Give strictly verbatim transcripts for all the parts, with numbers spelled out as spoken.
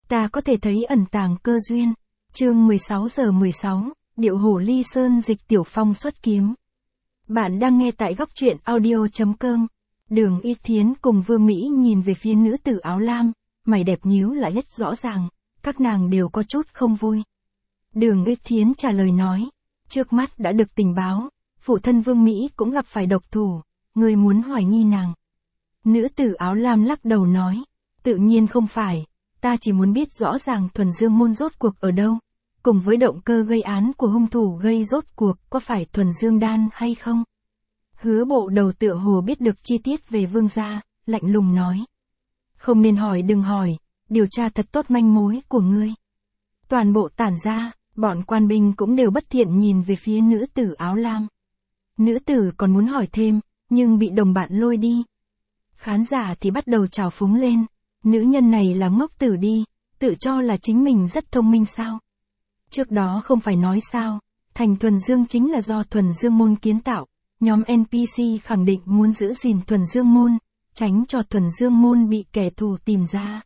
Ta có thể thấy ẩn tàng cơ duyên. Chương mười sáu giờ mười sáu, điệu hổ ly sơn Dịch Tiểu Phong xuất kiếm. Bạn đang nghe tại góc truyện audio chấm com. Đường Y Thiến cùng Vương Mỹ nhìn về phía nữ tử áo lam, mày đẹp nhíu lại rất rõ ràng, các nàng đều có chút không vui. Đường Y Thiến trả lời nói, trước mắt đã được tình báo, phụ thân Vương Mỹ cũng gặp phải độc thủ, người muốn hoài nghi nàng. Nữ tử áo lam lắc đầu nói, tự nhiên không phải, ta chỉ muốn biết rõ ràng Thuần Dương môn rốt cuộc ở đâu, cùng với động cơ gây án của hung thủ gây rốt cuộc có phải Thuần Dương đan hay không. Hứa Bộ Đầu tựa hồ biết được chi tiết về Vương gia, lạnh lùng nói. Không nên hỏi đừng hỏi, điều tra thật tốt manh mối của ngươi. Toàn bộ tản ra, bọn quan binh cũng đều bất thiện nhìn về phía nữ tử áo lam. Nữ tử còn muốn hỏi thêm, nhưng bị đồng bạn lôi đi. Khán giả thì bắt đầu trào phúng lên, nữ nhân này là ngốc tử đi, tự cho là chính mình rất thông minh sao. Trước đó không phải nói sao, thành Thuần Dương chính là do Thuần Dương môn kiến tạo, nhóm en pê xê khẳng định muốn giữ gìn Thuần Dương môn, tránh cho Thuần Dương môn bị kẻ thù tìm ra.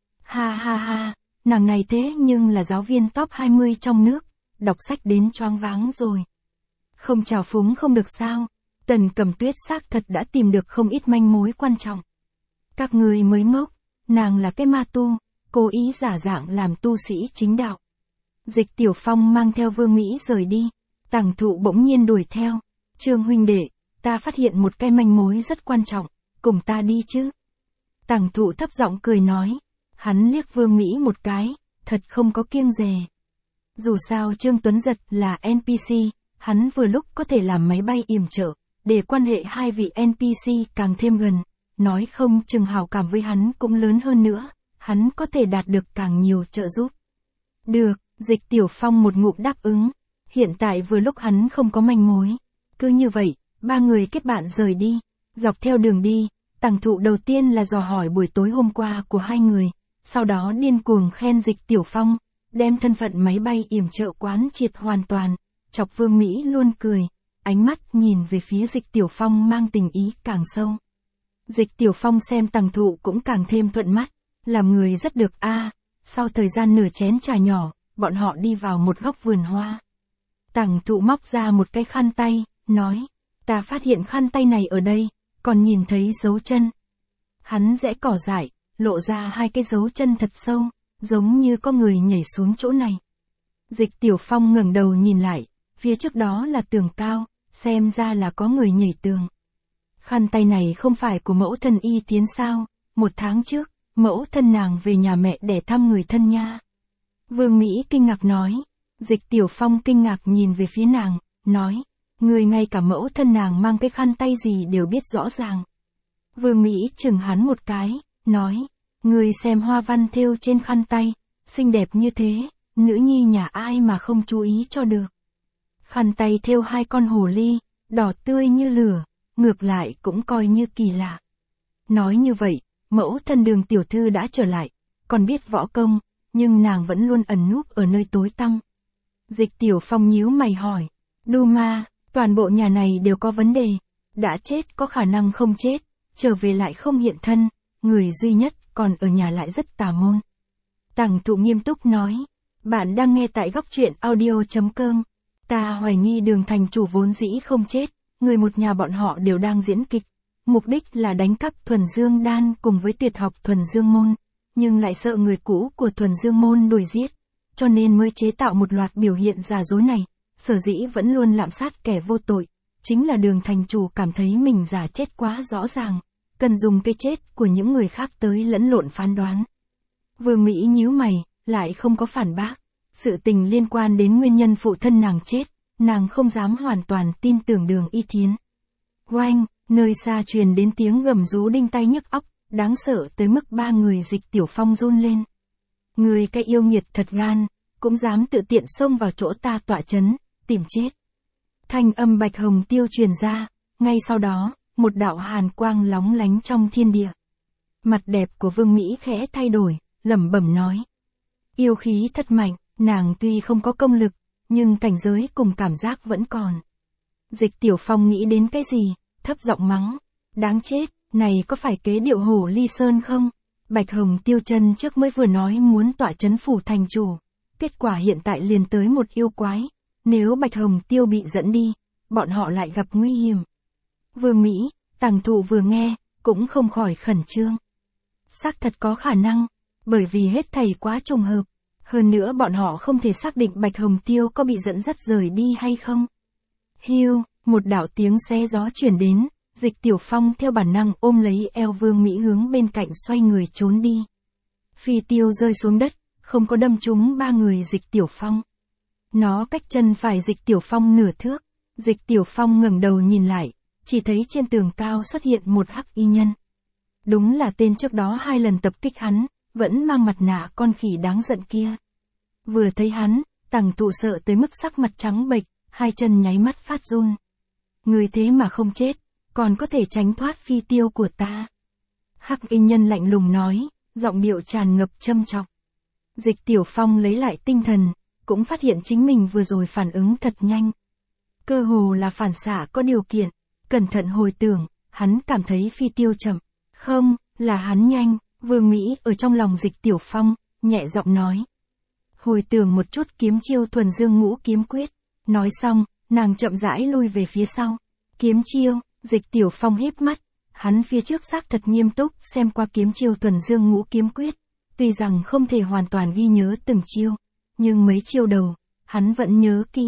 Ha ha ha, nàng này thế nhưng là giáo viên top hai mươi trong nước, đọc sách đến choáng váng rồi. Không trào phúng không được sao, Tần Cẩm Tuyết xác thật đã tìm được không ít manh mối quan trọng. Các người mới ngốc, nàng là cái ma tu, cố ý giả dạng làm tu sĩ chính đạo. Dịch Tiểu Phong mang theo Vương Mỹ rời đi, Tằng Thụ bỗng nhiên đuổi theo. Trương huynh đệ, ta phát hiện một cái manh mối rất quan trọng, cùng ta đi chứ. Tằng Thụ thấp giọng cười nói, hắn liếc Vương Mỹ một cái, thật không có kiêng dè. Dù sao Trương Tuấn Giật là en pê xê, hắn vừa lúc có thể làm máy bay yểm trợ, để quan hệ hai vị en pê xê càng thêm gần, nói không chừng hảo cảm với hắn cũng lớn hơn nữa, hắn có thể đạt được càng nhiều trợ giúp. Được, Dịch Tiểu Phong một ngụm đáp ứng, hiện tại vừa lúc hắn không có manh mối. Cứ như vậy, ba người kết bạn rời đi, dọc theo đường đi, Tằng Thụ đầu tiên là dò hỏi buổi tối hôm qua của hai người, sau đó điên cuồng khen Dịch Tiểu Phong, đem thân phận máy bay yểm trợ quán triệt hoàn toàn, chọc Vương Mỹ luôn cười, ánh mắt nhìn về phía Dịch Tiểu Phong mang tình ý càng sâu. Dịch Tiểu Phong xem Tằng Thụ cũng càng thêm thuận mắt, làm người rất được a. À, sau thời gian nửa chén trà nhỏ, bọn họ đi vào một góc vườn hoa. Tằng Thụ móc ra một cái khăn tay, nói, ta phát hiện khăn tay này ở đây, còn nhìn thấy dấu chân. Hắn rẽ cỏ dại, lộ ra hai cái dấu chân thật sâu, giống như có người nhảy xuống chỗ này. Dịch Tiểu Phong ngẩng đầu nhìn lại, phía trước đó là tường cao, xem ra là có người nhảy tường. Khăn tay này không phải của mẫu thân Y Thiến sao, một tháng trước, mẫu thân nàng về nhà mẹ để thăm người thân nha. Vương Mỹ kinh ngạc nói, Dịch Tiểu Phong kinh ngạc nhìn về phía nàng, nói, người ngay cả mẫu thân nàng mang cái khăn tay gì đều biết rõ ràng. Vương Mỹ chừng hắn một cái, nói, người xem hoa văn thêu trên khăn tay, xinh đẹp như thế, nữ nhi nhà ai mà không chú ý cho được. Khăn tay thêu hai con hồ ly, đỏ tươi như lửa, ngược lại cũng coi như kỳ lạ. Nói như vậy, mẫu thân Đường tiểu thư đã trở lại, còn biết võ công, nhưng nàng vẫn luôn ẩn núp ở nơi tối tăm. Dịch Tiểu Phong nhíu mày hỏi, Đu Ma, toàn bộ nhà này đều có vấn đề, đã chết có khả năng không chết, trở về lại không hiện thân, người duy nhất còn ở nhà lại rất tà môn. Tằng Thụ nghiêm túc nói, bạn đang nghe tại góc truyện audio chấm com. Ta hoài nghi Đường thành chủ vốn dĩ không chết, người một nhà bọn họ đều đang diễn kịch, mục đích là đánh cắp Thuần Dương đan cùng với tuyệt học Thuần Dương môn, nhưng lại sợ người cũ của Thuần Dương môn đuổi giết, cho nên mới chế tạo một loạt biểu hiện giả dối này, sở dĩ vẫn luôn lạm sát kẻ vô tội, chính là Đường thành chủ cảm thấy mình giả chết quá rõ ràng, cần dùng cái chết của những người khác tới lẫn lộn phán đoán. Vương Mỹ nhíu mày, lại không có phản bác, sự tình liên quan đến nguyên nhân phụ thân nàng chết, nàng không dám hoàn toàn tin tưởng Đường Y Thiến. Oanh, nơi xa truyền đến tiếng gầm rú đinh tai nhức óc, đáng sợ tới mức ba người Dịch Tiểu Phong run lên. Người cái yêu nghiệt thật gan, cũng dám tự tiện xông vào chỗ ta tọa chấn, tìm chết. Thanh âm bạch hồng tiêu truyền ra, ngay sau đó, một đạo hàn quang lóng lánh trong thiên địa. Mặt đẹp của Vương Mỹ khẽ thay đổi, lẩm bẩm nói. Yêu khí thật mạnh, nàng tuy không có công lực, nhưng cảnh giới cùng cảm giác vẫn còn. Dịch Tiểu Phong nghĩ đến cái gì, thấp giọng mắng. Đáng chết, này có phải kế điệu hổ ly sơn không? Bạch Hồng Tiêu chân trước mới vừa nói muốn tọa chấn phủ thành chủ, kết quả hiện tại liền tới một yêu quái, nếu Bạch Hồng Tiêu bị dẫn đi, bọn họ lại gặp nguy hiểm. Vương Mỹ, Tàng Thụ vừa nghe, cũng không khỏi khẩn trương. Xác thật có khả năng, bởi vì hết thảy quá trùng hợp, hơn nữa bọn họ không thể xác định Bạch Hồng Tiêu có bị dẫn dắt rời đi hay không. Hiu, một đạo tiếng xé gió chuyển đến, Dịch Tiểu Phong theo bản năng ôm lấy eo Vương Mỹ hướng bên cạnh xoay người trốn đi. Phi tiêu rơi xuống đất, không có đâm trúng ba người Dịch Tiểu Phong. Nó cách chân phải Dịch Tiểu Phong nửa thước, Dịch Tiểu Phong ngẩng đầu nhìn lại, chỉ thấy trên tường cao xuất hiện một hắc y nhân. Đúng là tên trước đó hai lần tập kích hắn, vẫn mang mặt nạ con khỉ đáng giận kia. Vừa thấy hắn, Tàng Thụ sợ tới mức sắc mặt trắng bệch, hai chân nháy mắt phát run. Người thế mà không chết, còn có thể tránh thoát phi tiêu của ta. Hắc y nhân lạnh lùng nói, giọng điệu tràn ngập châm chọc. Dịch Tiểu Phong lấy lại tinh thần, cũng phát hiện chính mình vừa rồi phản ứng thật nhanh. Cơ hồ là phản xạ có điều kiện, cẩn thận hồi tưởng, hắn cảm thấy phi tiêu chậm. Không, là hắn nhanh, Vương Mỹ ở trong lòng Dịch Tiểu Phong, nhẹ giọng nói. Hồi tưởng một chút kiếm chiêu thuần dương ngũ kiếm quyết. Nói xong, nàng chậm rãi lui về phía sau. Kiếm chiêu, Dịch Tiểu Phong híp mắt, hắn phía trước xác thật nghiêm túc xem qua kiếm chiêu thuần dương ngũ kiếm quyết. Tuy rằng không thể hoàn toàn ghi nhớ từng chiêu, nhưng mấy chiêu đầu, hắn vẫn nhớ kỹ.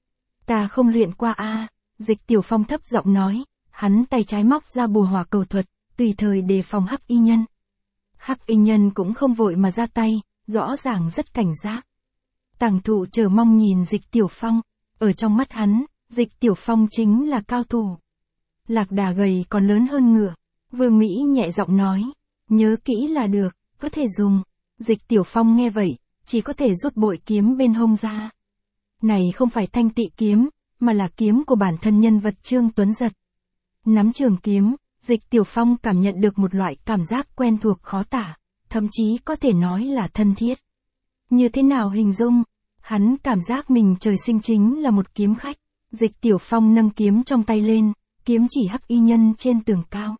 Ta không luyện qua a, Dịch Tiểu Phong thấp giọng nói, hắn tay trái móc ra bùa hỏa cầu thuật, tùy thời đề phòng hắc y nhân. Hắc y nhân cũng không vội mà ra tay, rõ ràng rất cảnh giác. Tàng Thụ chờ mong nhìn Dịch Tiểu Phong, ở trong mắt hắn, Dịch Tiểu Phong chính là cao thủ. Lạc đà gầy còn lớn hơn ngựa, Vương Mỹ nhẹ giọng nói, nhớ kỹ là được, có thể dùng. Dịch Tiểu Phong nghe vậy, chỉ có thể rút bội kiếm bên hông ra. Này không phải thanh tị kiếm, mà là kiếm của bản thân nhân vật Trương Tuấn Giật. Nắm trường kiếm, Dịch Tiểu Phong cảm nhận được một loại cảm giác quen thuộc khó tả, thậm chí có thể nói là thân thiết. Như thế nào hình dung? Hắn cảm giác mình trời sinh chính là một kiếm khách. Dịch Tiểu Phong nâng kiếm trong tay lên, kiếm chỉ hắc y nhân trên tường cao.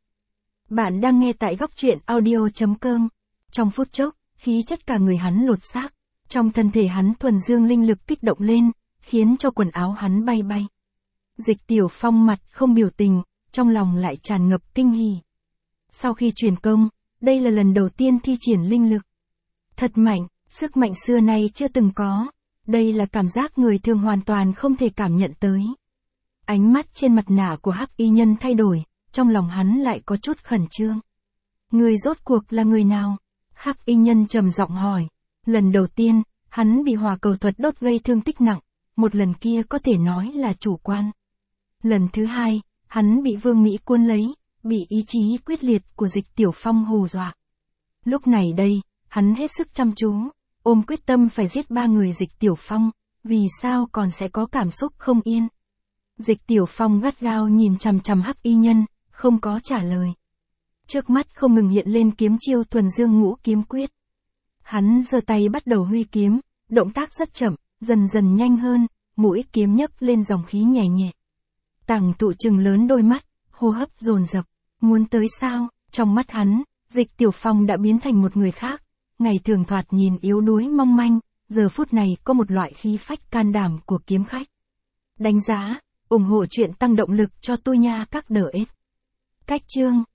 Bạn đang nghe tại góc truyện audio chấm com. Trong phút chốc, khí chất cả người hắn lột xác. Trong thân thể hắn thuần dương linh lực kích động lên, khiến cho quần áo hắn bay bay. Dịch Tiểu Phong mặt không biểu tình, trong lòng lại tràn ngập kinh hỉ. Sau khi truyền công, đây là lần đầu tiên thi triển linh lực. Thật mạnh, sức mạnh xưa nay chưa từng có. Đây là cảm giác người thường hoàn toàn không thể cảm nhận tới. Ánh mắt trên mặt nạ của hắc y nhân thay đổi, trong lòng hắn lại có chút khẩn trương. Người rốt cuộc là người nào? Hắc y nhân trầm giọng hỏi. Lần đầu tiên, hắn bị hỏa cầu thuật đốt gây thương tích nặng, một lần kia có thể nói là chủ quan. Lần thứ hai, hắn bị Vương Mỹ cuốn lấy, bị ý chí quyết liệt của Dịch Tiểu Phong hù dọa. Lúc này đây, hắn hết sức chăm chú, ôm quyết tâm phải giết ba người Dịch Tiểu Phong, vì sao còn sẽ có cảm xúc không yên. Dịch Tiểu Phong gắt gao nhìn chằm chằm hắc y nhân, không có trả lời. Trước mắt không ngừng hiện lên kiếm chiêu thuần dương ngũ kiếm quyết. Hắn giơ tay bắt đầu huy kiếm, động tác rất chậm, dần dần nhanh hơn, mũi kiếm nhấc lên dòng khí nhẹ nhẹ. Tàng Thụ trừng lớn đôi mắt, hô hấp dồn dập, muốn tới sao? Trong mắt hắn, Dịch Tiểu Phong đã biến thành một người khác, ngày thường thoạt nhìn yếu đuối mong manh, giờ phút này có một loại khí phách can đảm của kiếm khách. Đánh giá, ủng hộ chuyện tăng động lực cho tôi nha các đỡ ếp. Cách chương